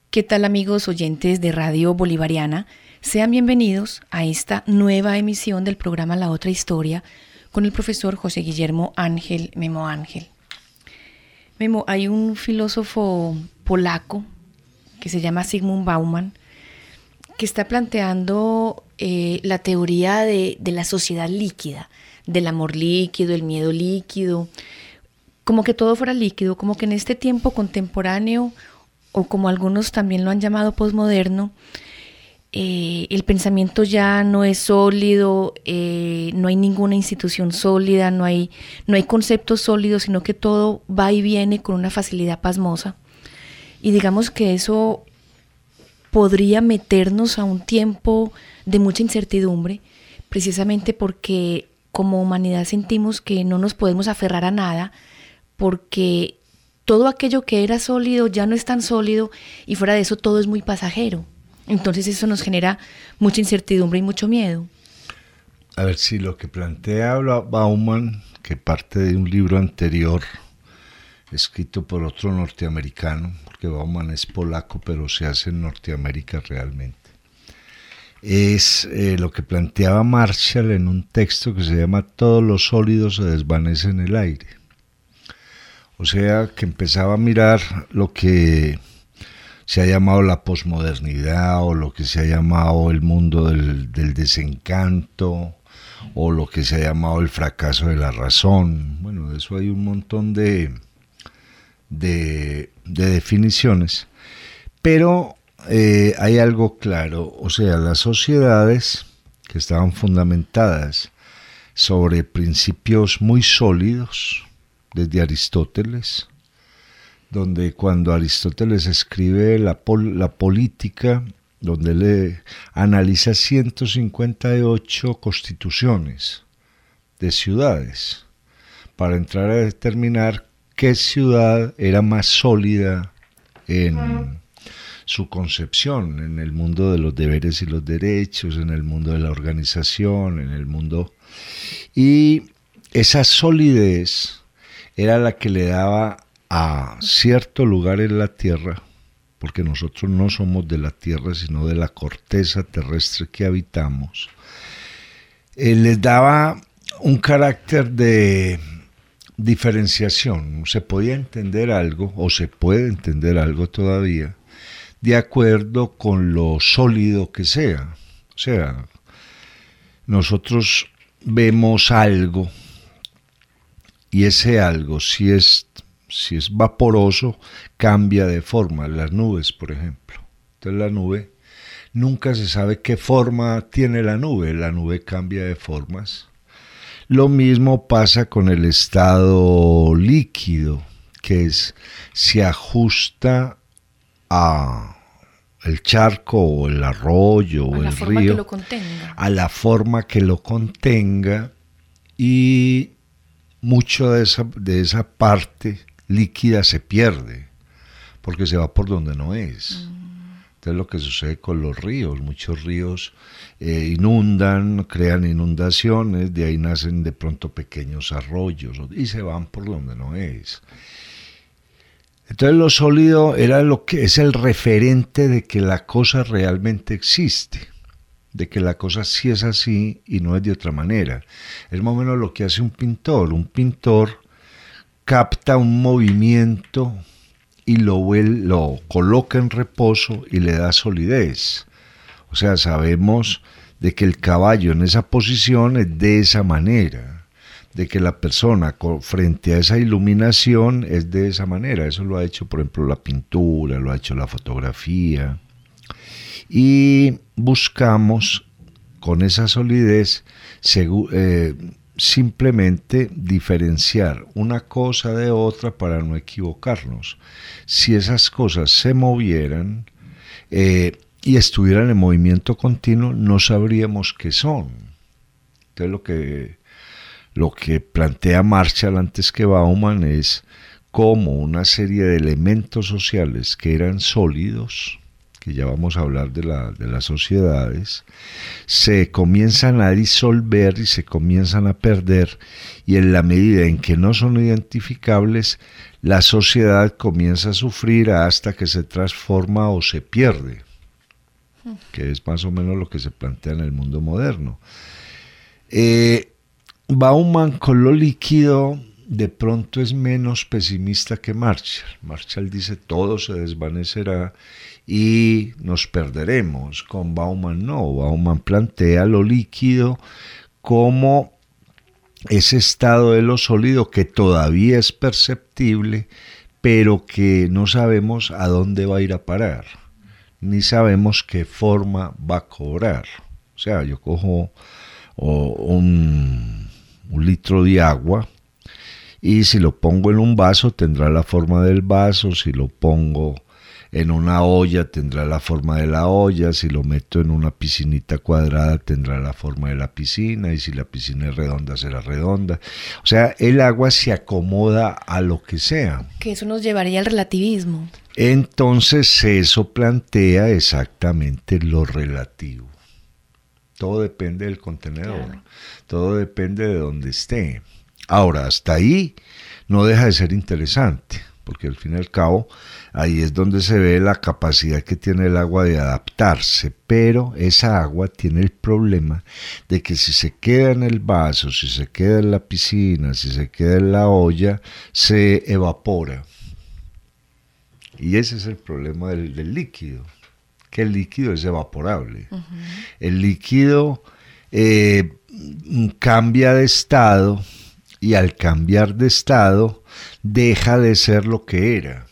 ¿Qué tal, amigos oyentes de Radio Bolivariana? Sean bienvenidos a esta nueva emisión del programa La Otra Historia con el profesor José Guillermo Ángel Memo Ángel. Memo, hay un filósofo polaco que se llama Zygmunt Bauman que está planteando la teoría de la sociedad líquida, del amor líquido, el miedo líquido, como que todo fuera líquido, como que en este tiempo contemporáneo, o como algunos también lo han llamado posmoderno, el pensamiento ya no es sólido, no hay ninguna institución sólida, no hay conceptos sólidos, sino que todo va y viene con una facilidad pasmosa. Y digamos que eso podría meternos a un tiempo de mucha incertidumbre, precisamente porque como humanidad sentimos que no nos podemos aferrar a nada, porque todo aquello que era sólido ya no es tan sólido y fuera de eso todo es muy pasajero. Entonces eso nos genera mucha incertidumbre y mucho miedo. A ver, si lo que plantea Bauman, que parte de un libro anterior, escrito por otro norteamericano, porque Bauman es polaco, pero se hace en Norteamérica realmente, es lo que planteaba Marshall en un texto que se llama Todo lo sólido se desvanece en el aire. O sea, que empezaba a mirar lo que se ha llamado la posmodernidad, o lo que se ha llamado el mundo del desencanto, o lo que se ha llamado el fracaso de la razón. Bueno, de eso hay un montón de definiciones, pero hay algo claro, o sea, las sociedades que estaban fundamentadas sobre principios muy sólidos, desde Aristóteles, donde cuando Aristóteles escribe la política, donde le analiza 158 constituciones de ciudades, para entrar a determinar qué ciudad era más sólida en su concepción, en el mundo de los deberes y los derechos, en el mundo de la organización, en el mundo... Y esa solidez era la que le daba a cierto lugar en la Tierra, porque nosotros no somos de la Tierra, sino de la corteza terrestre que habitamos, les daba un carácter de diferenciación. Se podía entender algo, o se puede entender algo todavía, de acuerdo con lo sólido que sea. O sea, nosotros vemos algo, y ese algo, si es vaporoso, cambia de forma. Las nubes, por ejemplo. Entonces la nube, nunca se sabe qué forma tiene la nube cambia de formas. Lo mismo pasa con el estado líquido, que se ajusta a el charco o el arroyo o el río, a la forma que lo contenga, y mucho de esa parte líquida se pierde, porque se va por donde no es. Entonces lo que sucede con los ríos, muchos ríos inundan, crean inundaciones, de ahí nacen de pronto pequeños arroyos, y se van por donde no es. Entonces lo sólido era lo que es el referente de que la cosa realmente existe, de que la cosa sí es así y no es de otra manera. Es más o menos lo que hace un pintor. Un pintor capta un movimiento y lo coloca en reposo y le da solidez. O sea, sabemos de que el caballo en esa posición es de esa manera, de que la persona frente a esa iluminación es de esa manera. Eso lo ha hecho, por ejemplo, la pintura, lo ha hecho la fotografía. Y buscamos con esa solidez simplemente diferenciar una cosa de otra para no equivocarnos. Si esas cosas se movieran y estuvieran en movimiento continuo, no sabríamos qué son. Entonces lo que plantea Marshall antes que Bauman es cómo una serie de elementos sociales que eran sólidos, que que ya vamos a hablar de las sociedades, se comienzan a disolver y se comienzan a perder, y en la medida en que no son identificables, la sociedad comienza a sufrir hasta que se transforma o se pierde, que es más o menos lo que se plantea en el mundo moderno. Bauman con lo líquido de pronto es menos pesimista que Marshall. Marshall dice todo se desvanecerá y nos perderemos. Con Bauman no, Bauman plantea lo líquido como ese estado de lo sólido que todavía es perceptible, pero que no sabemos a dónde va a ir a parar, ni sabemos qué forma va a cobrar. O sea, yo cojo un litro de agua, y si lo pongo en un vaso tendrá la forma del vaso, si lo pongo en una olla tendrá la forma de la olla, si lo meto en una piscinita cuadrada tendrá la forma de la piscina, y si la piscina es redonda será redonda. O sea, el agua se acomoda a lo que sea. Que eso nos llevaría al relativismo. Entonces eso plantea exactamente lo relativo. Todo depende del contenedor, claro. Todo depende de donde esté. Ahora, hasta ahí no deja de ser interesante, porque al fin y al cabo ahí es donde se ve la capacidad que tiene el agua de adaptarse, pero esa agua tiene el problema de que si se queda en el vaso, si se queda en la piscina, si se queda en la olla, se evapora. Y ese es el problema del líquido, que el líquido es evaporable. Uh-huh. El líquido cambia de estado, y al cambiar de estado deja de ser lo que era.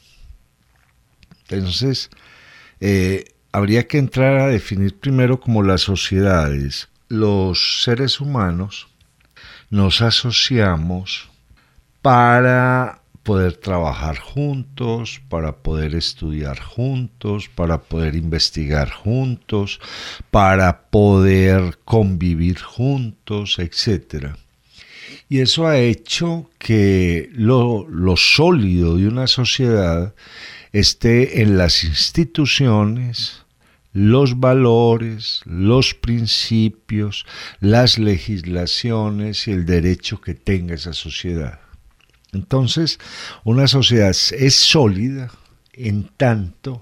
Entonces, habría que entrar a definir primero como las sociedades. Los seres humanos nos asociamos para poder trabajar juntos, para poder estudiar juntos, para poder investigar juntos, para poder convivir juntos, etc. Y eso ha hecho que lo sólido de una sociedad esté en las instituciones, los valores, los principios, las legislaciones y el derecho que tenga esa sociedad. Entonces, una sociedad es sólida en tanto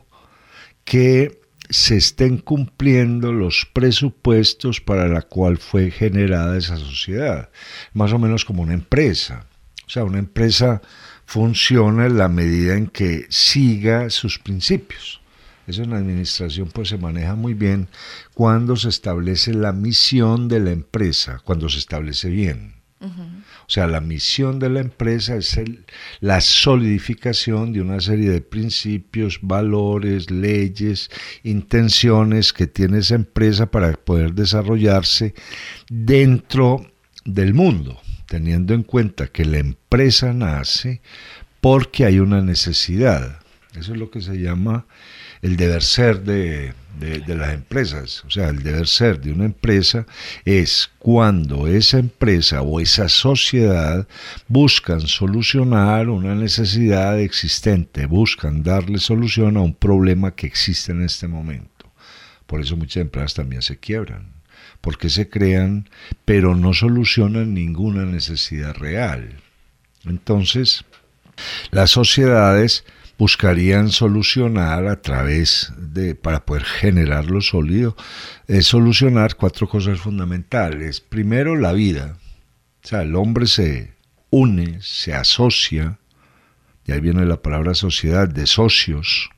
que se estén cumpliendo los presupuestos para la cual fue generada esa sociedad, más o menos como una empresa. O sea, una empresa funciona en la medida en que siga sus principios. Eso en la administración pues se maneja muy bien cuando se establece la misión de la empresa, cuando se establece bien. Uh-huh. O sea, la misión de la empresa es la solidificación de una serie de principios, valores, leyes, intenciones que tiene esa empresa para poder desarrollarse dentro del mundo, teniendo en cuenta que la empresa nace porque hay una necesidad. Eso es lo que se llama el deber ser de las empresas. O sea, el deber ser de una empresa es cuando esa empresa o esa sociedad buscan solucionar una necesidad existente, buscan darle solución a un problema que existe en este momento. Por eso muchas empresas también se quiebran, porque se crean, pero no solucionan ninguna necesidad real. Entonces, las sociedades buscarían solucionar a través para poder generar lo sólido, solucionar 4 cosas fundamentales. Primero, la vida. O sea, el hombre se une, se asocia, y ahí viene la palabra sociedad, de socios,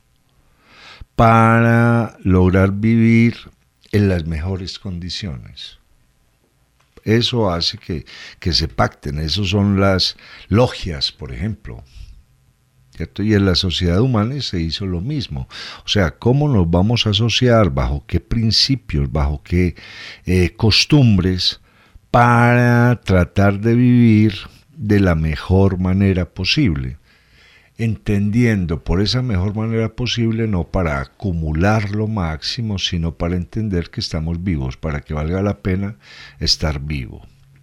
para lograr vivir en las mejores condiciones. Eso hace que se pacten, eso son las logias, por ejemplo. ¿Cierto? Y en la sociedad humana se hizo lo mismo. O sea, ¿cómo nos vamos a asociar? ¿Bajo qué principios? ¿Bajo qué costumbres? Para tratar de vivir de la mejor manera posible. Entendiendo por esa mejor manera posible, no para acumular lo máximo, sino para entender que estamos vivos, para que valga la pena estar vivo.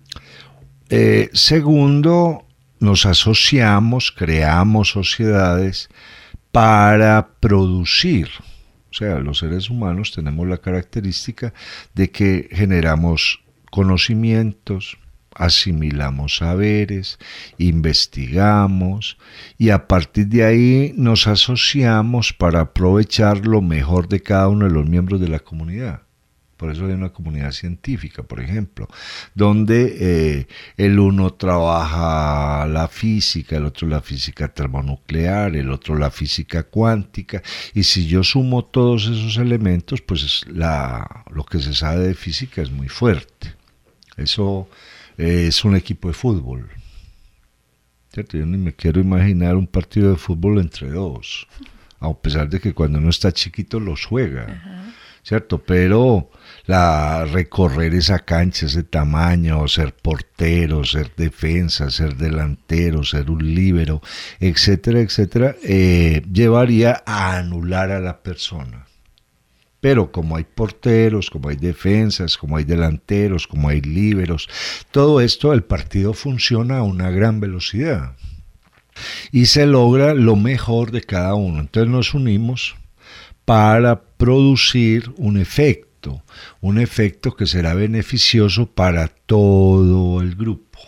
Segundo, nos asociamos, creamos sociedades para producir. O sea, los seres humanos tenemos la característica de que generamos conocimientos, asimilamos saberes, investigamos y a partir de ahí nos asociamos para aprovechar lo mejor de cada uno de los miembros de la comunidad. Por eso hay una comunidad científica, por ejemplo, donde el uno trabaja la física, el otro la física termonuclear, el otro la física cuántica, y si yo sumo todos esos elementos, pues lo que se sabe de física es muy fuerte. Eso es un equipo de fútbol, ¿cierto? Yo ni me quiero imaginar un partido de fútbol entre dos, a pesar de que cuando uno está chiquito los juega. Ajá. ¿Cierto? Pero recorrer esa cancha, ese tamaño, ser portero, ser defensa, ser delantero, ser un líbero, etcétera, etcétera, llevaría a anular a la persona. Pero como hay porteros, como hay defensas, como hay delanteros, como hay líberos, todo esto, el partido funciona a una gran velocidad y se logra lo mejor de cada uno. Entonces nos unimos para producir un efecto que será beneficioso para todo el grupo.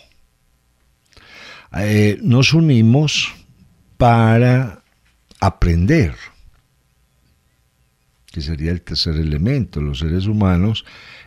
Nos unimos para aprender, que sería el tercer elemento. Los seres humanos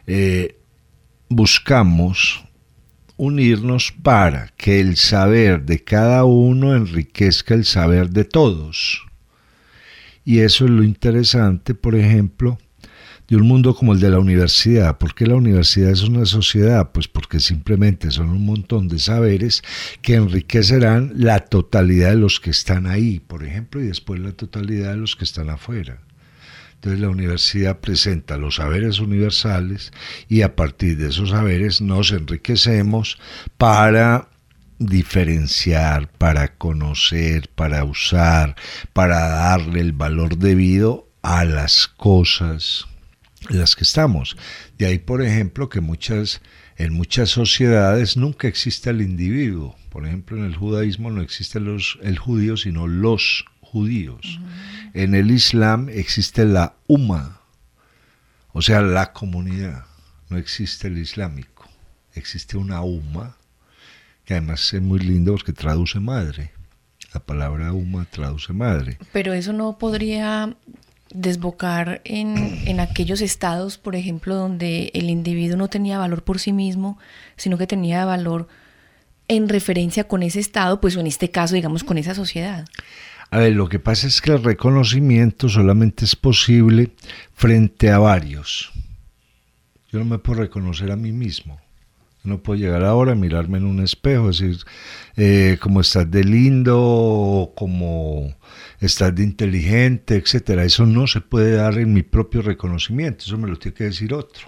buscamos unirnos para que el saber de cada uno enriquezca el saber de todos. Y eso es lo interesante, por ejemplo, de un mundo como el de la universidad. ¿Por qué la universidad es una sociedad? Pues porque simplemente son un montón de saberes que enriquecerán la totalidad de los que están ahí, por ejemplo, y después la totalidad de los que están afuera. Entonces la universidad presenta los saberes universales y a partir de esos saberes nos enriquecemos para diferenciar, para conocer, para usar, para darle el valor debido a las cosas en las que estamos. De ahí, por ejemplo, que en muchas sociedades nunca existe el individuo. Por ejemplo, en el judaísmo no existe el judío, sino los judíos. En el Islam existe la umma, o sea, la comunidad. No existe el islámico, existe una umma, que además es muy lindo porque traduce madre. La palabra umma traduce madre. Pero eso no podría desbocar en aquellos estados, por ejemplo, donde el individuo no tenía valor por sí mismo, sino que tenía valor en referencia con ese estado, pues o en este caso, digamos, con esa sociedad. A ver, lo que pasa es que el reconocimiento solamente es posible frente a varios. Yo no me puedo reconocer a mí mismo. Yo no puedo llegar ahora a mirarme en un espejo, decir cómo estás de lindo, cómo estás de inteligente, etcétera. Eso no se puede dar en mi propio reconocimiento, eso me lo tiene que decir otro.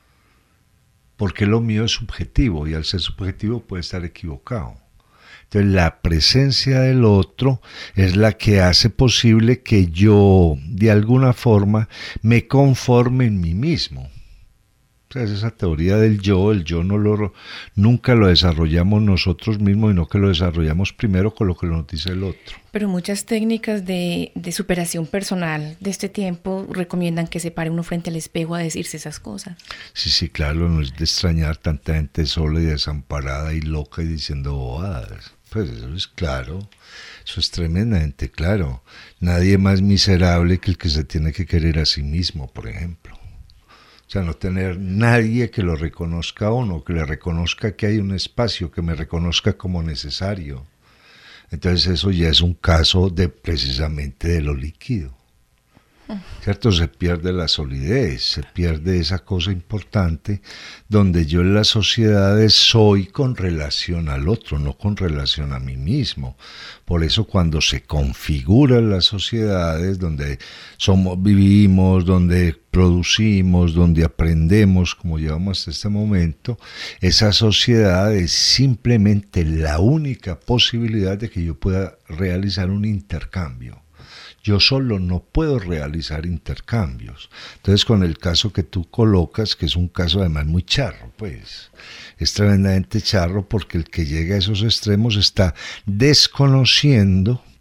Porque lo mío es subjetivo y al ser subjetivo puede estar equivocado. Entonces la presencia del otro es la que hace posible que yo de alguna forma me conforme en mí mismo. O sea, es esa teoría del yo, el yo nunca lo desarrollamos nosotros mismos, sino que lo desarrollamos primero con lo que nos dice el otro. Pero muchas técnicas de superación personal de este tiempo recomiendan que se pare uno frente al espejo a decirse esas cosas. Sí, claro, no es de extrañar tanta gente sola y desamparada y loca y diciendo bobadas. Pues eso es claro, eso es tremendamente claro. Nadie más miserable que el que se tiene que querer a sí mismo, por ejemplo. O sea, no tener nadie que lo reconozca a uno, que le reconozca que hay un espacio, que me reconozca como necesario. Entonces eso ya es un caso de precisamente de lo líquido. ¿Cierto? Se pierde la solidez, se pierde esa cosa importante donde yo en las sociedades soy con relación al otro, no con relación a mí mismo. Por eso cuando se configuran las sociedades donde vivimos, donde producimos, donde aprendemos, como llevamos hasta este momento, esa sociedad es simplemente la única posibilidad de que yo pueda realizar un intercambio. Yo solo no puedo realizar intercambios. Entonces, con el caso que tú colocas, que es un caso además muy charro, pues, es tremendamente charro porque el que llega a esos extremos está desconociendo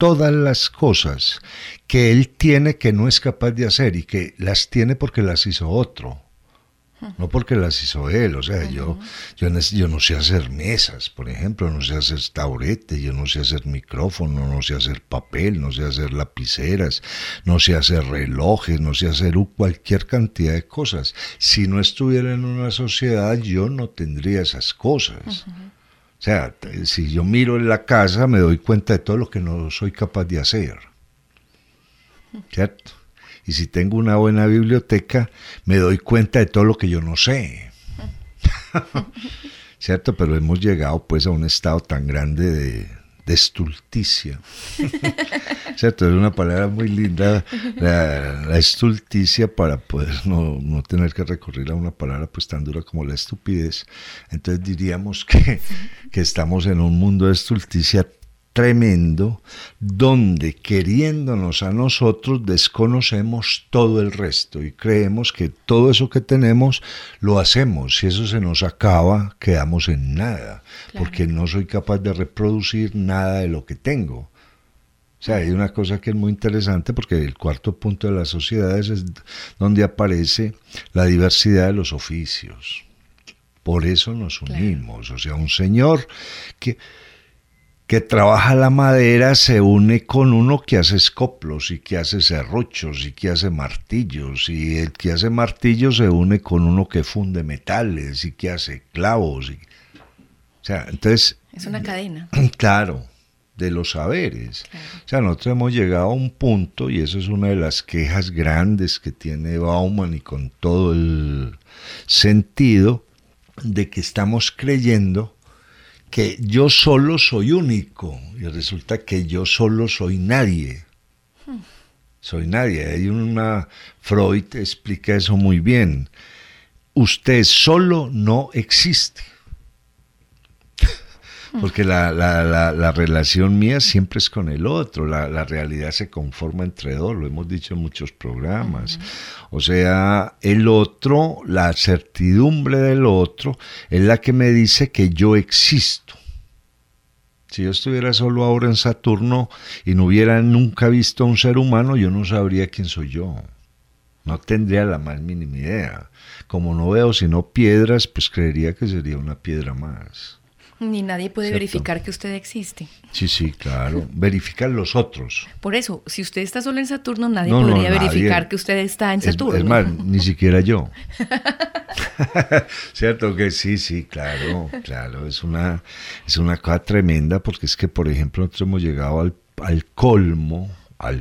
todas las cosas que él tiene que no es capaz de hacer y que las tiene porque las hizo otro. No porque las hizo él, o sea, yo no sé hacer mesas, por ejemplo, no sé hacer taburete, yo no sé hacer micrófono, no sé hacer papel, no sé hacer lapiceras, no sé hacer relojes, no sé hacer cualquier cantidad de cosas. Si no estuviera en una sociedad, yo no tendría esas cosas. O sea, si yo miro en la casa, me doy cuenta de todo lo que no soy capaz de hacer, ¿cierto? Y si tengo una buena biblioteca, me doy cuenta de todo lo que yo no sé. ¿Cierto? Pero hemos llegado pues a un estado tan grande de estulticia. ¿Cierto? Es una palabra muy linda, la estulticia, para poder no tener que recurrir a una palabra pues tan dura como la estupidez. Entonces diríamos que estamos en un mundo de estulticia tremendo, donde queriéndonos a nosotros desconocemos todo el resto y creemos que todo eso que tenemos lo hacemos. Si eso se nos acaba, quedamos en nada, claro, porque no soy capaz de reproducir nada de lo que tengo. O sea, hay una cosa que es muy interesante, porque el cuarto punto de las sociedades es donde aparece la diversidad de los oficios. Por eso nos unimos. Claro. O sea, un señor que trabaja la madera se une con uno que hace escoplos y que hace serruchos y que hace martillos, y el que hace martillos se une con uno que funde metales y que hace clavos. O sea, entonces... Es una cadena. Claro, de los saberes. Claro. O sea, nosotros hemos llegado a un punto, y eso es una de las quejas grandes que tiene Bauman y con todo el sentido, de que estamos creyendo que yo solo soy único, y resulta que yo solo soy nadie. Soy nadie. Hay Freud explica eso muy bien. Usted solo no existe. Porque la relación mía siempre es con el otro, la realidad se conforma entre dos, lo hemos dicho en muchos programas. O sea, el otro, la certidumbre del otro, es la que me dice que yo existo. Si yo estuviera solo ahora en Saturno y no hubiera nunca visto a un ser humano, yo no sabría quién soy yo. No tendría la más mínima idea. Como no veo sino piedras, pues creería que sería una piedra más. Ni nadie puede ¿Cierto? Verificar que usted existe. Sí, claro. Verifican los otros. Por eso, si usted está solo en Saturno, nadie podría verificar que usted está en Saturno. Es más, ni siquiera yo. ¿Cierto? Que sí, claro. Es una cosa tremenda, porque es que, por ejemplo, nosotros hemos llegado al colmo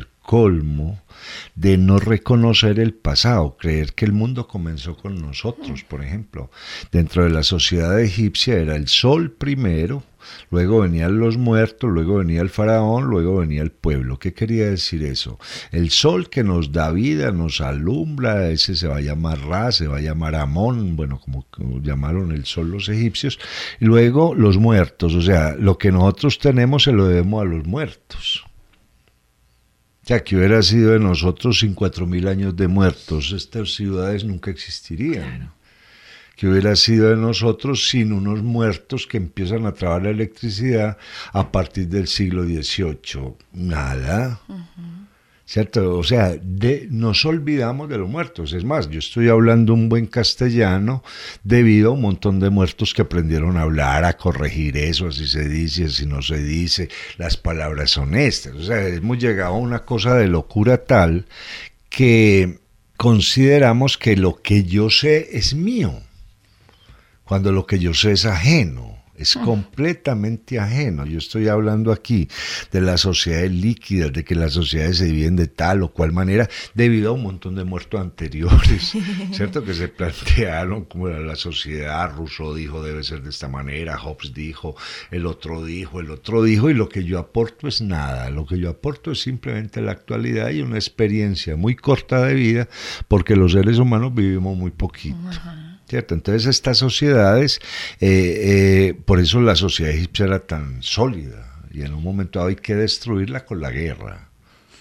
de no reconocer el pasado, creer que el mundo comenzó con nosotros, por ejemplo. Dentro de la sociedad egipcia era el sol primero, luego venían los muertos, luego venía el faraón, luego venía el pueblo. ¿Qué quería decir eso? El sol que nos da vida, nos alumbra, ese se va a llamar Ra, se va a llamar Amón, bueno, como llamaron el sol los egipcios, y luego los muertos, o sea, lo que nosotros tenemos se lo debemos a los muertos. O sea, que hubiera sido de nosotros sin 4.000 años de muertos, estas ciudades nunca existirían. Claro. Que hubiera sido de nosotros sin unos muertos que empiezan a trabajar la electricidad a partir del siglo XVIII. Nada. ¿Cierto? O sea, nos olvidamos de los muertos. Es más, yo estoy hablando un buen castellano debido a un montón de muertos que aprendieron a hablar, a corregir eso, así se dice, así no se dice, las palabras son estas. O sea, hemos llegado a una cosa de locura tal que consideramos que lo que yo sé es mío, cuando lo que yo sé es ajeno. Es completamente ajeno. Yo estoy hablando aquí de las sociedades líquidas, de que las sociedades se dividen de tal o cual manera, debido a un montón de muertos anteriores, ¿cierto? Que se plantearon como era la sociedad. Rousseau dijo debe ser de esta manera, Hobbes dijo, el otro dijo, y lo que yo aporto es nada. Lo que yo aporto es simplemente la actualidad y una experiencia muy corta de vida, porque los seres humanos vivimos muy poquito. ¿Cierto? Entonces estas sociedades, por eso la sociedad egipcia era tan sólida, y en un momento dado hay que destruirla con la guerra.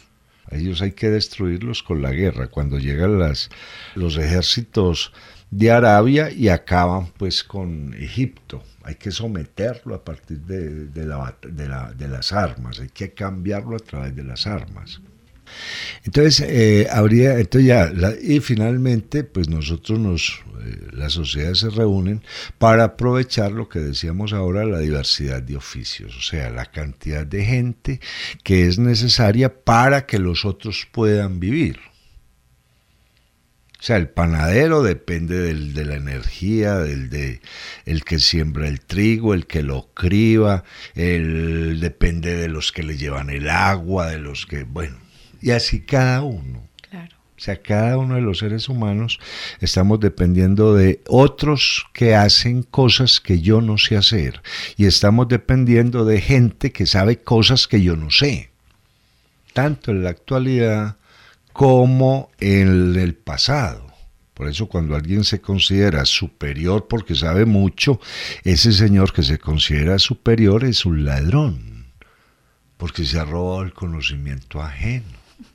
A ellos hay que destruirlos con la guerra. Cuando llegan los ejércitos de Arabia y acaban pues con Egipto, hay que someterlo a partir de las armas, hay que cambiarlo a través de las armas. Entonces, y finalmente, pues nosotros las sociedades se reúnen para aprovechar lo que decíamos ahora, la diversidad de oficios, o sea, la cantidad de gente que es necesaria para que los otros puedan vivir. O sea, el panadero depende de la energía, el que siembra el trigo, el que lo criba, depende de los que le llevan el agua, de los que, bueno, y así cada uno. Claro. O sea, cada uno de los seres humanos estamos dependiendo de otros que hacen cosas que yo no sé hacer. Y estamos dependiendo de gente que sabe cosas que yo no sé. Tanto en la actualidad como en el pasado. Por eso cuando alguien se considera superior porque sabe mucho, ese señor que se considera superior es un ladrón, porque se ha robado el conocimiento ajeno.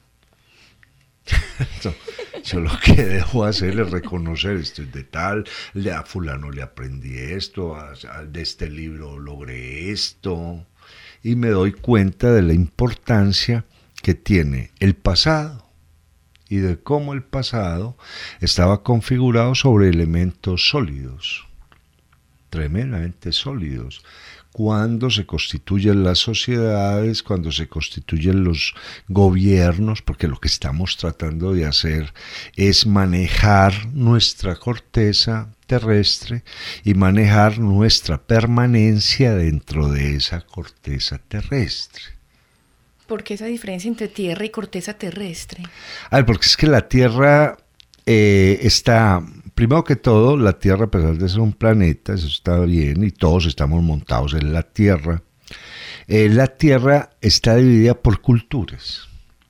Yo lo que debo hacer es reconocer, esto es de tal, a fulano le aprendí esto, de este libro logré esto, y me doy cuenta de la importancia que tiene el pasado y de cómo el pasado estaba configurado sobre elementos sólidos, tremendamente sólidos. Cuando se constituyen las sociedades, cuando se constituyen los gobiernos, porque lo que estamos tratando de hacer es manejar nuestra corteza terrestre y manejar nuestra permanencia dentro de esa corteza terrestre. ¿Por qué esa diferencia entre tierra y corteza terrestre? Porque es que la Tierra está... Primero que todo, la Tierra, a pesar de ser un planeta, eso está bien, y todos estamos montados en la Tierra. La Tierra está dividida por culturas.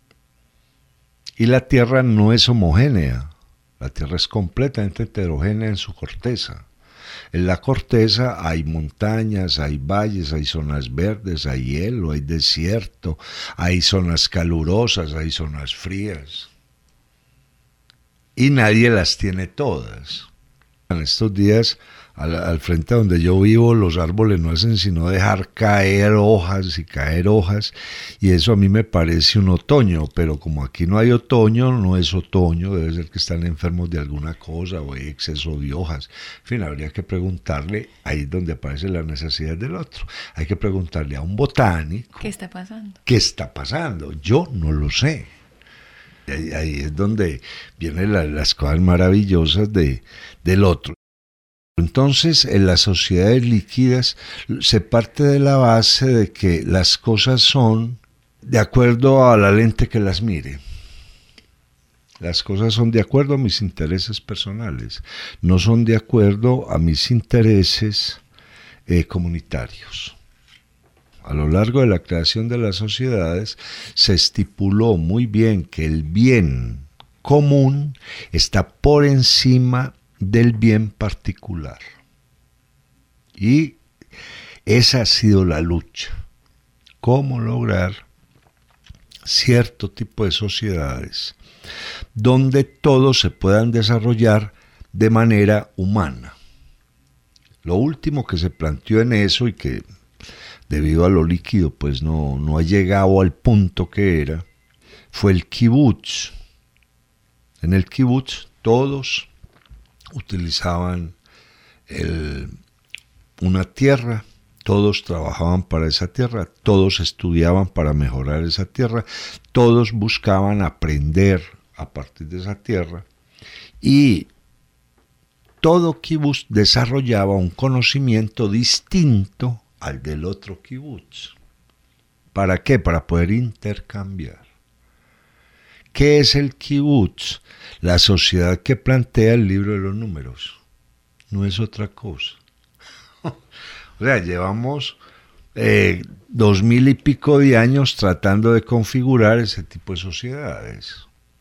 Y la Tierra no es homogénea. La Tierra es completamente heterogénea en su corteza. En la corteza hay montañas, hay valles, hay zonas verdes, hay hielo, hay desierto, hay zonas calurosas, hay zonas frías. Y nadie las tiene todas. En estos días, al frente donde yo vivo, los árboles no hacen sino dejar caer hojas y caer hojas, y eso a mí me parece un otoño, pero como aquí no hay otoño, no es otoño, debe ser que están enfermos de alguna cosa o hay exceso de hojas. En fin, habría que preguntarle, ahí donde aparece la necesidad del otro, hay que preguntarle a un botánico. ¿Qué está pasando? ¿Qué está pasando? Yo no lo sé. Ahí es donde vienen las cosas maravillosas del otro. Entonces, en las sociedades líquidas se parte de la base de que las cosas son de acuerdo a la lente que las mire. Las cosas son de acuerdo a mis intereses personales, no son de acuerdo a mis intereses comunitarios. A lo largo de la creación de las sociedades se estipuló muy bien que el bien común está por encima del bien particular. Y esa ha sido la lucha. ¿Cómo lograr cierto tipo de sociedades donde todos se puedan desarrollar de manera humana? Lo último que se planteó en eso y que debido a lo líquido, pues no ha llegado al punto que era, fue el kibutz. En el kibutz todos utilizaban una tierra, todos trabajaban para esa tierra, todos estudiaban para mejorar esa tierra, todos buscaban aprender a partir de esa tierra, y todo kibutz desarrollaba un conocimiento distinto al del otro kibutz. ¿Para qué? Para poder intercambiar. ¿Qué es el kibutz? La sociedad que plantea el libro de los números. No es otra cosa. O sea, llevamos 2000 y pico de años tratando de configurar ese tipo de sociedades.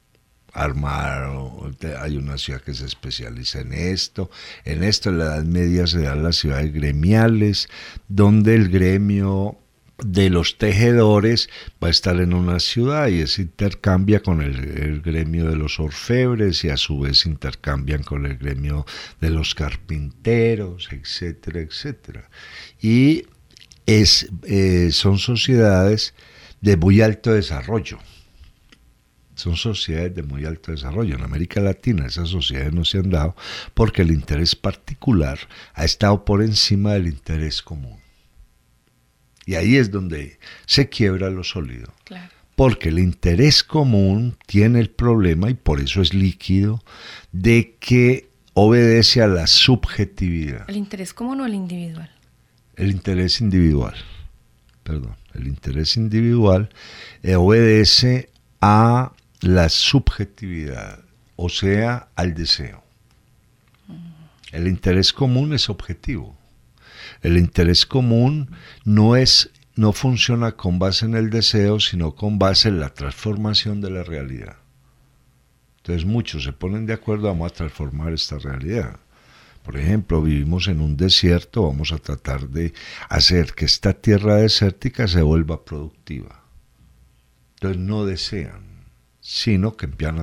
Hay una ciudad que se especializa en esto en la Edad Media se dan las ciudades gremiales, donde el gremio de los tejedores va a estar en una ciudad y se intercambia con el gremio de los orfebres y a su vez intercambian con el gremio de los carpinteros, etcétera, etcétera. Y son sociedades de muy alto desarrollo. Son sociedades de muy alto desarrollo. En América Latina esas sociedades no se han dado porque el interés particular ha estado por encima del interés común. Y ahí es donde se quiebra lo sólido. Claro. Porque el interés común tiene el problema, y por eso es líquido, de que obedece a la subjetividad. ¿El interés común o el individual? El interés individual. El interés individual obedece a la subjetividad, o sea, al deseo. El interés común es objetivo. El interés común no funciona con base en el deseo, sino con base en la transformación de la realidad. Entonces muchos se ponen de acuerdo, vamos a transformar esta realidad. Por ejemplo, vivimos en un desierto, vamos a tratar de hacer que esta tierra desértica se vuelva productiva. Entonces no desean, sino que empiezan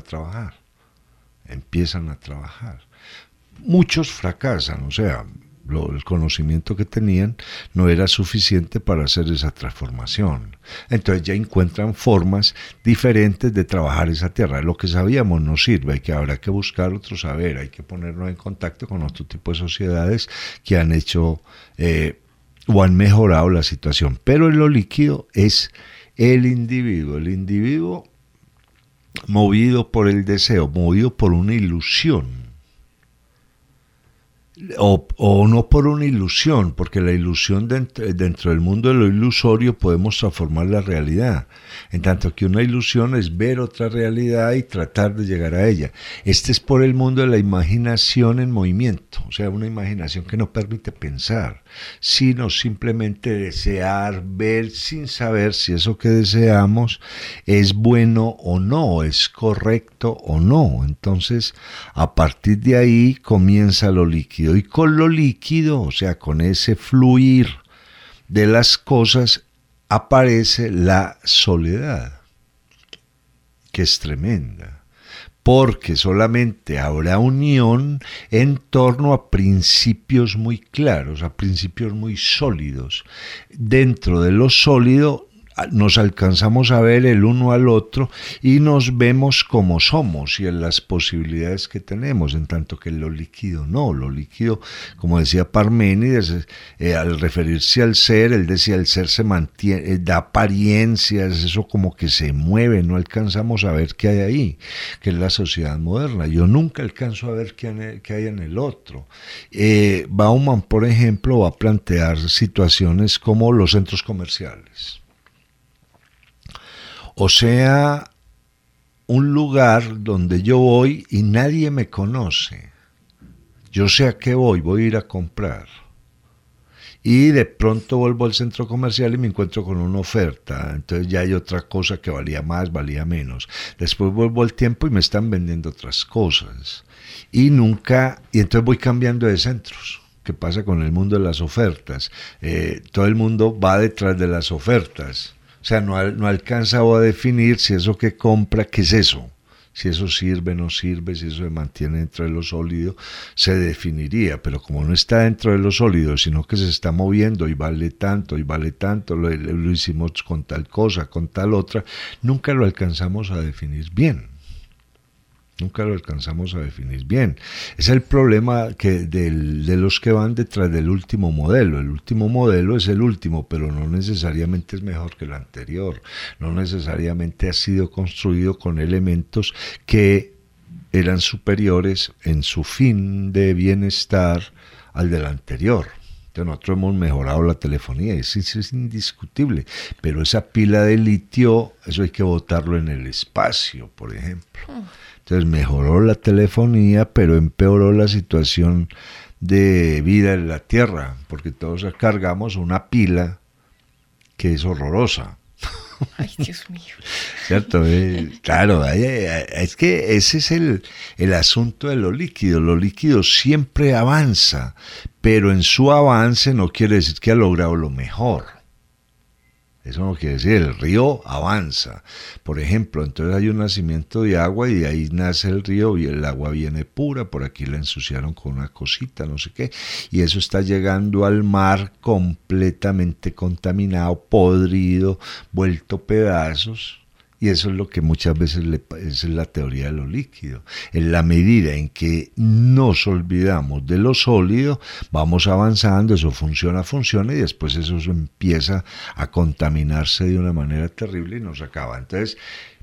a trabajar. Muchos fracasan, o sea, el conocimiento que tenían no era suficiente para hacer esa transformación. Entonces ya encuentran formas diferentes de trabajar esa tierra. Lo que sabíamos no sirve, habrá que buscar otro saber, hay que ponernos en contacto con otro tipo de sociedades que han hecho o han mejorado la situación. Pero en lo líquido es el individuo movido por el deseo, movido por una ilusión. O no por una ilusión, porque la ilusión dentro del mundo de lo ilusorio podemos transformar la realidad, en tanto que una ilusión es ver otra realidad y tratar de llegar a ella. Este es por el mundo de la imaginación en movimiento, o sea, una imaginación que no permite pensar, sino simplemente desear, ver sin saber si eso que deseamos es bueno o no, es correcto o no. Entonces, a partir de ahí comienza lo líquido. Y con lo líquido, o sea, con ese fluir de las cosas, aparece la soledad, que es tremenda, porque solamente habrá unión en torno a principios muy claros, a principios muy sólidos. Dentro de lo sólido nos alcanzamos a ver el uno al otro y nos vemos como somos y en las posibilidades que tenemos, en tanto que lo líquido no. Lo líquido, como decía Parménides, al referirse al ser, él decía el ser se mantiene, da apariencias, eso como que se mueve, no alcanzamos a ver qué hay ahí, que es la sociedad moderna. Yo nunca alcanzo a ver qué hay en el otro. Bauman, por ejemplo, va a plantear situaciones como los centros comerciales. O sea, un lugar donde yo voy y nadie me conoce. Yo sé a qué voy a ir a comprar. Y de pronto vuelvo al centro comercial y me encuentro con una oferta. Entonces ya hay otra cosa que valía más, valía menos. Después vuelvo al tiempo y me están vendiendo otras cosas. Y entonces voy cambiando de centros. ¿Qué pasa con el mundo de las ofertas? Todo el mundo va detrás de las ofertas. O sea, no alcanza a definir si eso que compra, ¿qué es eso? Si eso sirve, no sirve, si eso se mantiene dentro de lo sólido, se definiría. Pero como no está dentro de lo sólido, sino que se está moviendo y vale tanto, lo hicimos con tal cosa, con tal otra, nunca lo alcanzamos a definir bien. Es el problema de los que van detrás del último modelo. El último modelo es el último, pero no necesariamente es mejor que el anterior. No necesariamente ha sido construido con elementos que eran superiores en su fin de bienestar al del anterior. Entonces nosotros hemos mejorado la telefonía, eso es indiscutible, pero esa pila de litio, eso hay que botarlo en el espacio, por ejemplo. Entonces mejoró la telefonía, pero empeoró la situación de vida en la Tierra, porque todos cargamos una pila que es horrorosa. Ay, Dios mío. ¿Cierto? Claro, es que ese es el asunto de lo líquido. Lo líquido siempre avanza, pero en su avance no quiere decir que ha logrado lo mejor. Eso no quiere decir, el río avanza. Por ejemplo, entonces hay un nacimiento de agua y de ahí nace el río y el agua viene pura, por aquí la ensuciaron con una cosita, no sé qué, y eso está llegando al mar completamente contaminado, podrido, vuelto pedazos. Y eso es lo que muchas veces esa es la teoría de lo líquido. En la medida en que nos olvidamos de lo sólido, vamos avanzando, eso funciona, y después eso empieza a contaminarse de una manera terrible y nos acaba. Entonces,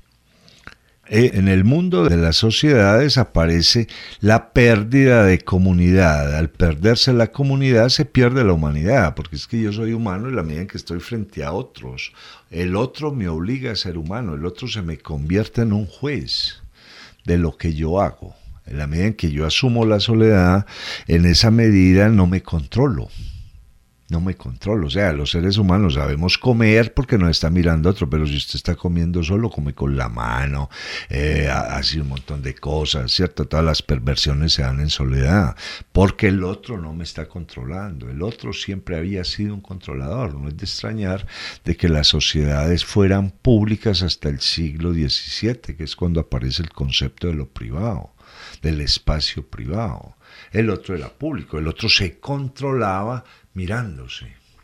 en el mundo de las sociedades aparece la pérdida de comunidad. Al perderse la comunidad se pierde la humanidad, porque es que yo soy humano en la medida en que estoy frente a otros. El otro me obliga a ser humano, el otro se me convierte en un juez de lo que yo hago. En la medida en que yo asumo la soledad, en esa medida no me controlo. O sea, los seres humanos sabemos comer porque nos está mirando otro, pero si usted está comiendo solo, come con la mano, hace un montón de cosas, ¿cierto? Todas las perversiones se dan en soledad, porque el otro no me está controlando, el otro siempre había sido un controlador. No es de extrañar de que las sociedades fueran públicas hasta el siglo XVII, que es cuando aparece el concepto de lo privado, del espacio privado. El otro era público, el otro se controlaba mirándose.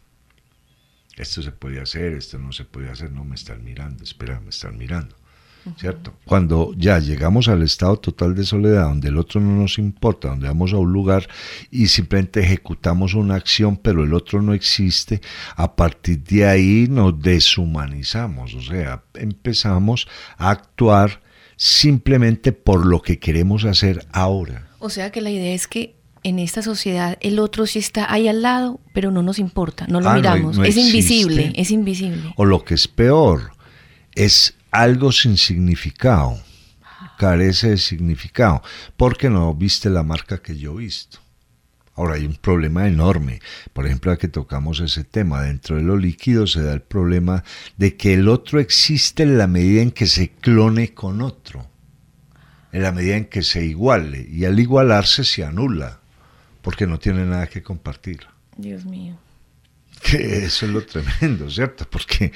Esto se puede hacer, esto no se puede hacer, no me están mirando, espera, me están mirando, ¿cierto? Cuando ya llegamos al estado total de soledad, donde el otro no nos importa, donde vamos a un lugar y simplemente ejecutamos una acción, pero el otro no existe, a partir de ahí nos deshumanizamos, o sea, empezamos a actuar simplemente por lo que queremos hacer ahora. O sea que la idea es que en esta sociedad el otro sí está ahí al lado, pero no nos importa, no lo miramos, no es invisible, es invisible. O lo que es peor, es algo sin significado, carece de significado, porque no viste la marca que yo he visto. Ahora hay un problema enorme, por ejemplo, a que tocamos ese tema, dentro de lo líquido se da el problema de que el otro existe en la medida en que se clone con otro, en la medida en que se iguale, y al igualarse se anula, porque no tiene nada que compartir. Dios mío. Que eso es lo tremendo, ¿cierto? Porque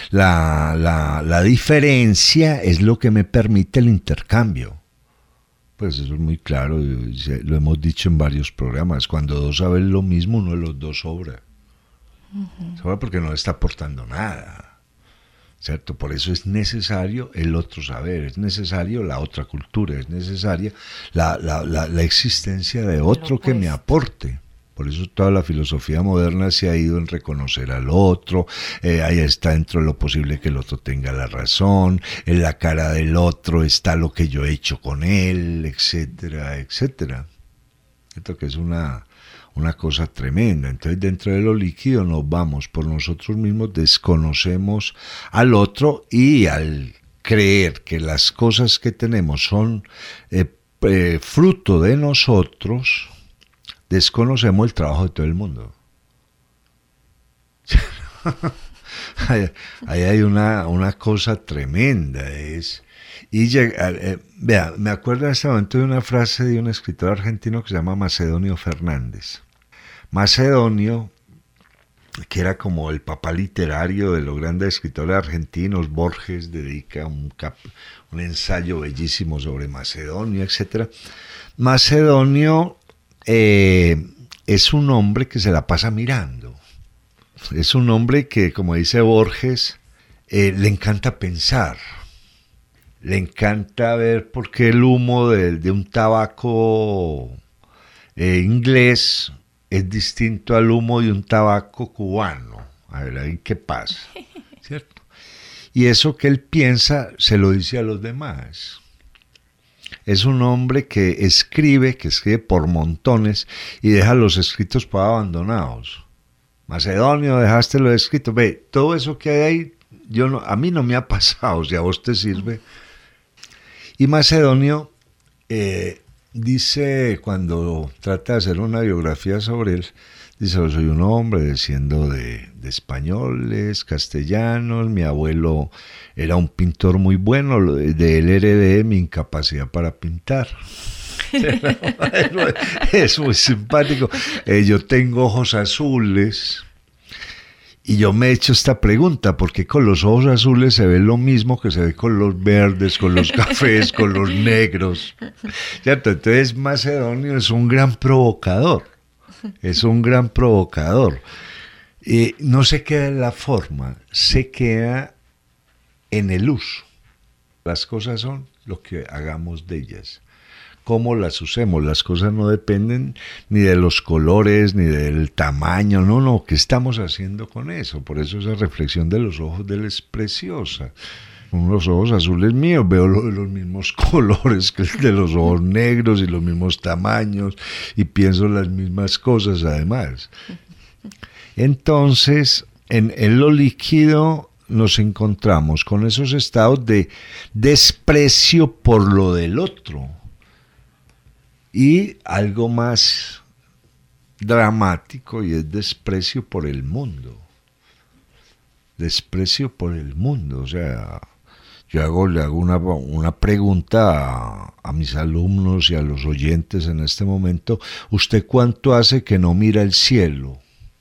la diferencia es lo que me permite el intercambio. Pues eso es muy claro, lo hemos dicho en varios programas. Cuando dos saben lo mismo, uno de los dos sobra. Sobra porque no está aportando nada, ¿cierto? Por eso es necesario el otro saber, es necesario la otra cultura, es necesaria la existencia de otro que me aporte. Por eso toda la filosofía moderna se ha ido en reconocer al otro, ahí está dentro de lo posible que el otro tenga la razón, en la cara del otro está lo que yo he hecho con él, etcétera, etcétera. Esto que es una cosa tremenda. Entonces dentro de lo líquido nos vamos por nosotros mismos, desconocemos al otro y al creer que las cosas que tenemos son fruto de nosotros, desconocemos el trabajo de todo el mundo. Ahí hay una cosa tremenda. Vea, me acuerdo en este momento de una frase de un escritor argentino que se llama Macedonio Fernández. Macedonio, que era como el papá literario de los grandes escritores argentinos, Borges dedica un ensayo bellísimo sobre Macedonio, etc. Macedonio es un hombre que se la pasa mirando. Es un hombre que, como dice Borges, le encanta pensar. Le encanta ver por qué el humo de un tabaco inglés es distinto al humo de un tabaco cubano. A ver, ahí qué pasa, ¿cierto? Y eso que él piensa se lo dice a los demás. Es un hombre que escribe por montones y deja los escritos para abandonados. Macedonio, dejaste los escritos. Ve, todo eso que hay ahí, a mí no me ha pasado, si a vos te sirve. Y Macedonio dice, cuando trata de hacer una biografía sobre él, dice: soy un hombre desciendo de españoles, castellanos, mi abuelo era un pintor muy bueno, de él heredé mi incapacidad para pintar. Es muy simpático. Yo tengo ojos azules Y yo me he hecho esta pregunta, ¿por qué con los ojos azules se ve lo mismo que se ve con los verdes, con los cafés, con los negros? ¿Cierto? Entonces Macedonio es un gran provocador, es un gran provocador. No se queda en la forma, se queda en el uso. Las cosas son lo que hagamos de ellas. Cómo las usemos, las cosas no dependen ni de los colores, ni del tamaño, no, ¿qué estamos haciendo con eso? Por eso esa reflexión de los ojos de él es preciosa. Con los ojos azules míos veo los mismos colores que el de los ojos negros y los mismos tamaños y pienso las mismas cosas además. Entonces, en lo líquido nos encontramos con esos estados de desprecio por lo del otro. Y algo más dramático, y es desprecio por el mundo. Desprecio por el mundo. O sea, yo le hago una pregunta a mis alumnos y a los oyentes en este momento. ¿Usted cuánto hace que no mira el cielo?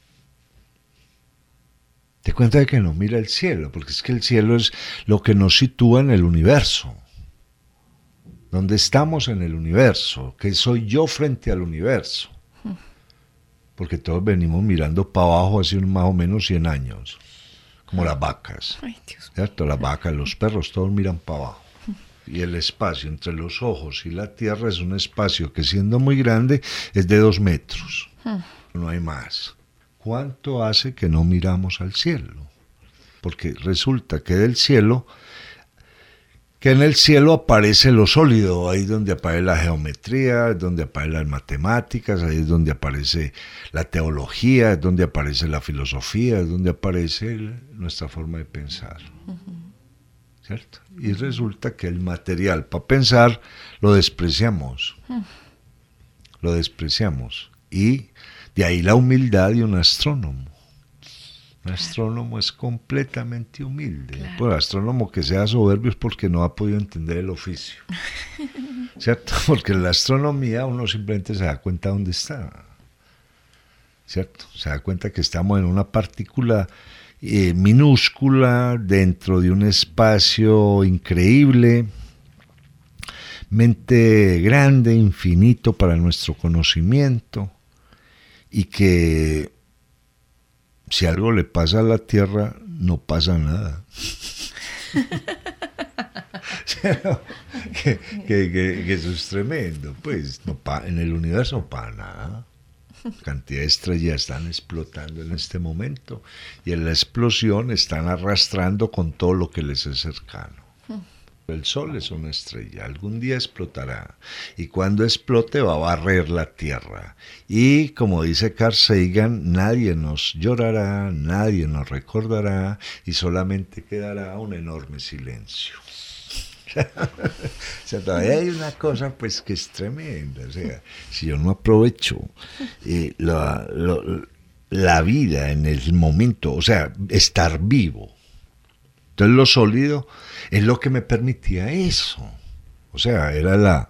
¿Te cuenta de que no mira el cielo? Porque es que el cielo es lo que nos sitúa en el universo. Donde estamos en el universo, que soy yo frente al universo. Porque todos venimos mirando para abajo hace más o menos 100 años, como las vacas. Ay, Dios. ¿Cierto? Las vacas, los perros, todos miran para abajo. Y el espacio entre los ojos y la tierra es un espacio que, siendo muy grande, es de 2 metros. No hay más. ¿Cuánto hace que no miramos al cielo? Porque resulta que del cielo, que en el cielo aparece lo sólido, ahí es donde aparece la geometría, es donde aparecen las matemáticas, ahí es donde aparece la teología, es donde aparece la filosofía, es donde aparece nuestra forma de pensar. ¿Cierto? Y resulta que el material para pensar lo despreciamos. Lo despreciamos. Y de ahí la humildad de un astrónomo. Un astrónomo es completamente humilde. Claro. Pues el astrónomo que sea soberbio es porque no ha podido entender el oficio. ¿Cierto? Porque en la astronomía uno simplemente se da cuenta dónde está. ¿Cierto? Se da cuenta que estamos en una partícula minúscula dentro de un espacio increíble, mente grande, infinito para nuestro conocimiento, y que si algo le pasa a la Tierra, no pasa nada. que eso es tremendo. Pues no en el universo no pasa nada. Cantidad de estrellas están explotando en este momento y en la explosión están arrastrando con todo lo que les es cercano. El Sol es una estrella, algún día explotará, y cuando explote va a barrer la Tierra. Y como dice Carl Sagan, nadie nos llorará, nadie nos recordará, y solamente quedará un enorme silencio. O sea, todavía hay una cosa pues que es tremenda. O sea, si yo no aprovecho la vida en el momento, o sea, estar vivo, entonces lo sólido es lo que me permitía eso. O sea, era la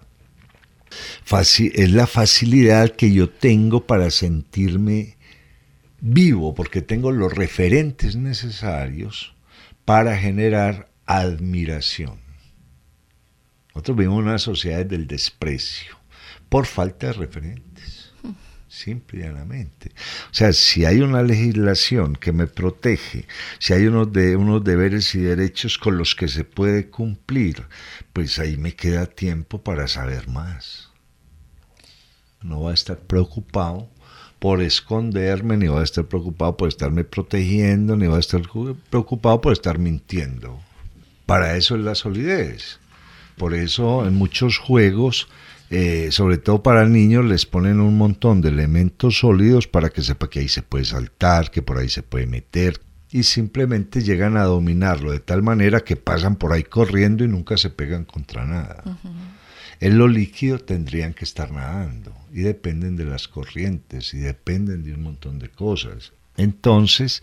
facilidad que yo tengo para sentirme vivo, porque tengo los referentes necesarios para generar admiración. Nosotros vivimos una sociedad del desprecio por falta de referentes, simple y llanamente. O sea, si hay una legislación que me protege, si hay unos deberes y derechos con los que se puede cumplir, pues ahí me queda tiempo para saber más. No voy a estar preocupado por esconderme, ni voy a estar preocupado por estarme protegiendo, ni voy a estar preocupado por estar mintiendo. Para eso es la solidez. Por eso en muchos juegos, sobre todo para niños, les ponen un montón de elementos sólidos para que sepa que ahí se puede saltar, que por ahí se puede meter, y simplemente llegan a dominarlo de tal manera que pasan por ahí corriendo y nunca se pegan contra nada. En lo líquido tendrían que estar nadando, y dependen de las corrientes, y dependen de un montón de cosas. Entonces,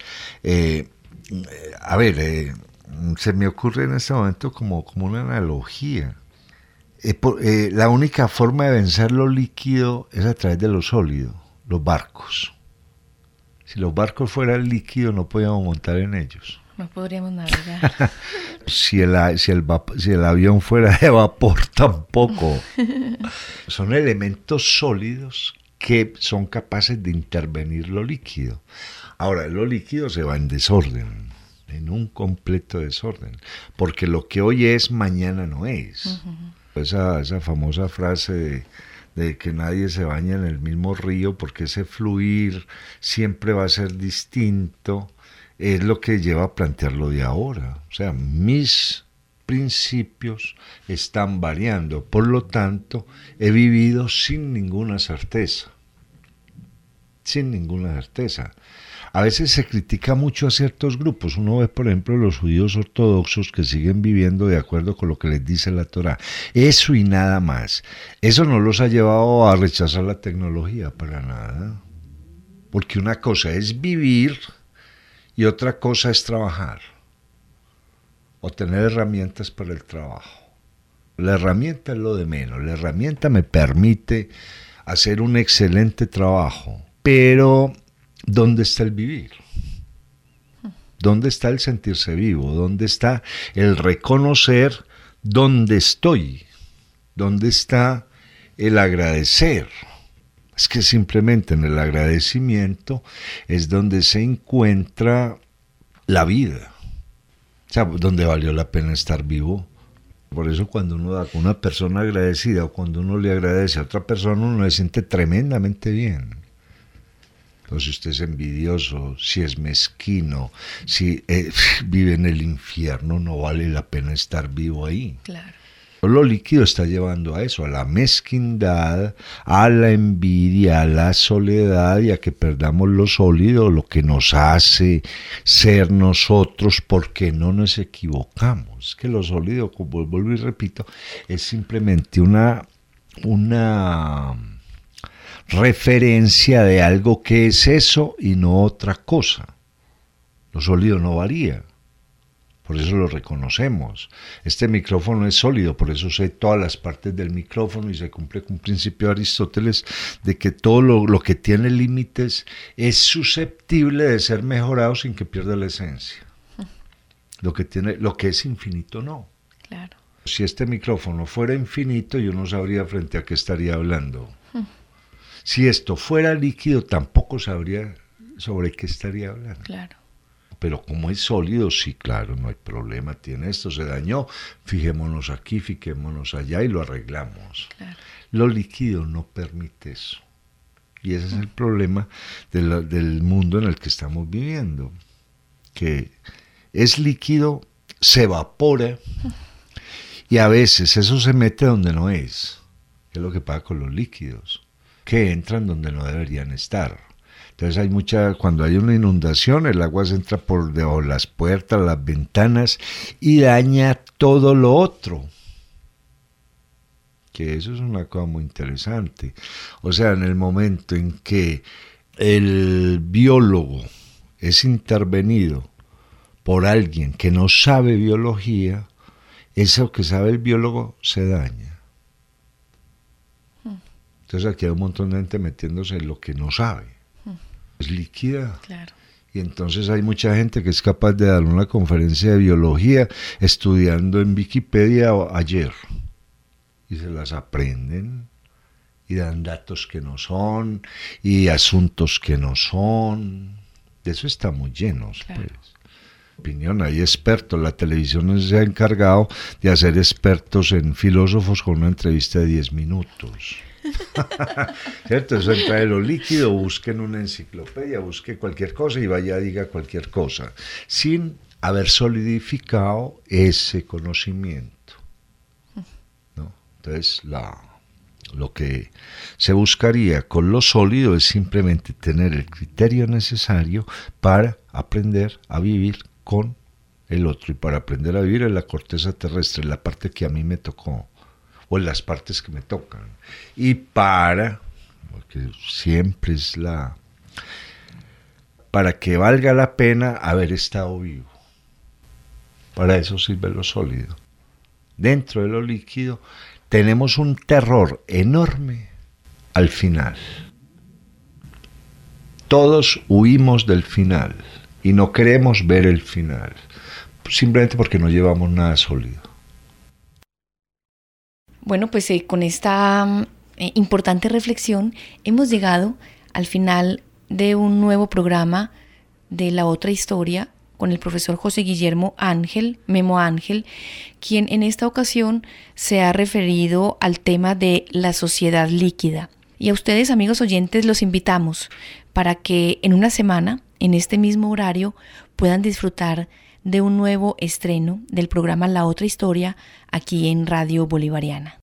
se me ocurre en este momento como una analogía. La única forma de vencer lo líquido es a través de lo sólido, los barcos. Si los barcos fueran líquidos no podíamos montar en ellos. No podríamos navegar. Si el avión fuera de vapor tampoco. Son elementos sólidos que son capaces de intervenir lo líquido. Ahora, lo líquido se va en desorden, en un completo desorden, porque lo que hoy es, mañana no es. Esa famosa frase de que nadie se baña en el mismo río porque ese fluir siempre va a ser distinto, es lo que lleva a plantearlo de ahora. O sea, mis principios están variando, por lo tanto, he vivido sin ninguna certeza. Sin ninguna certeza. A veces se critica mucho a ciertos grupos. Uno ve, por ejemplo, los judíos ortodoxos que siguen viviendo de acuerdo con lo que les dice la Torá. Eso y nada más. Eso no los ha llevado a rechazar la tecnología para nada. Porque una cosa es vivir y otra cosa es trabajar. O tener herramientas para el trabajo. La herramienta es lo de menos. La herramienta me permite hacer un excelente trabajo. Pero ¿dónde está el vivir? ¿Dónde está el sentirse vivo? ¿Dónde está el reconocer dónde estoy? ¿Dónde está el agradecer? Es que simplemente en el agradecimiento es donde se encuentra la vida. O sea, donde valió la pena estar vivo. Por eso cuando uno da con una persona agradecida o cuando uno le agradece a otra persona, uno se siente tremendamente bien. O si usted es envidioso, si es mezquino, si vive en el infierno, no vale la pena estar vivo ahí. Claro. Lo líquido está llevando a eso, a la mezquindad, a la envidia, a la soledad y a que perdamos lo sólido, lo que nos hace ser nosotros porque no nos equivocamos. Es que lo sólido, como vuelvo y repito, es simplemente una referencia de algo que es eso y no otra cosa. Lo sólido no varía, por eso lo reconocemos. Este micrófono es sólido, por eso sé todas las partes del micrófono y se cumple con un principio de Aristóteles de que todo lo que tiene límites es susceptible de ser mejorado sin que pierda la esencia. Lo que es infinito no. Claro. Si este micrófono fuera infinito, yo no sabría frente a qué estaría hablando. Si esto fuera líquido, tampoco sabría sobre qué estaría hablando. Claro. Pero como es sólido, sí, claro, no hay problema. Tiene esto, se dañó, fijémonos aquí, fijémonos allá y lo arreglamos. Claro. Lo líquido no permite eso. Y ese es el problema del mundo en el que estamos viviendo. Que es líquido, se evapora y a veces eso se mete donde no es. ¿Qué es lo que pasa con los líquidos? Que entran donde no deberían estar. Entonces cuando hay una inundación, el agua se entra por debajo de las puertas, las ventanas y daña todo lo otro. Que eso es una cosa muy interesante. O sea, en el momento en que el biólogo es intervenido por alguien que no sabe biología, eso que sabe el biólogo se daña. Entonces aquí hay un montón de gente metiéndose en lo que no sabe. Es líquida. Claro. Y entonces hay mucha gente que es capaz de dar una conferencia de biología estudiando en Wikipedia ayer. Y se las aprenden y dan datos que no son y asuntos que no son. De eso estamos llenos, claro. Pues. Opinión, hay expertos, la televisión se ha encargado de hacer expertos en filósofos con una entrevista de 10 minutos. ¿Cierto? Eso entra de lo líquido, busquen una enciclopedia, busque cualquier cosa y vaya diga cualquier cosa, sin haber solidificado ese conocimiento, ¿no? Entonces, lo que se buscaría con lo sólido es simplemente tener el criterio necesario para aprender a vivir con el otro, y para aprender a vivir en la corteza terrestre, la parte que a mí me tocó, o en las partes que me tocan, y porque siempre es para que valga la pena haber estado vivo. Para eso sirve lo sólido. Dentro de lo líquido tenemos un terror enorme al final. Todos huimos del final y no queremos ver el final, simplemente porque no llevamos nada sólido. Bueno, pues con esta importante reflexión hemos llegado al final de un nuevo programa de La Otra Historia con el profesor José Guillermo Ángel, Memo Ángel, quien en esta ocasión se ha referido al tema de la sociedad líquida. Y a ustedes, amigos oyentes, los invitamos para que en una semana, en este mismo horario, puedan disfrutar de un nuevo estreno del programa La Otra Historia aquí en Radio Bolivariana.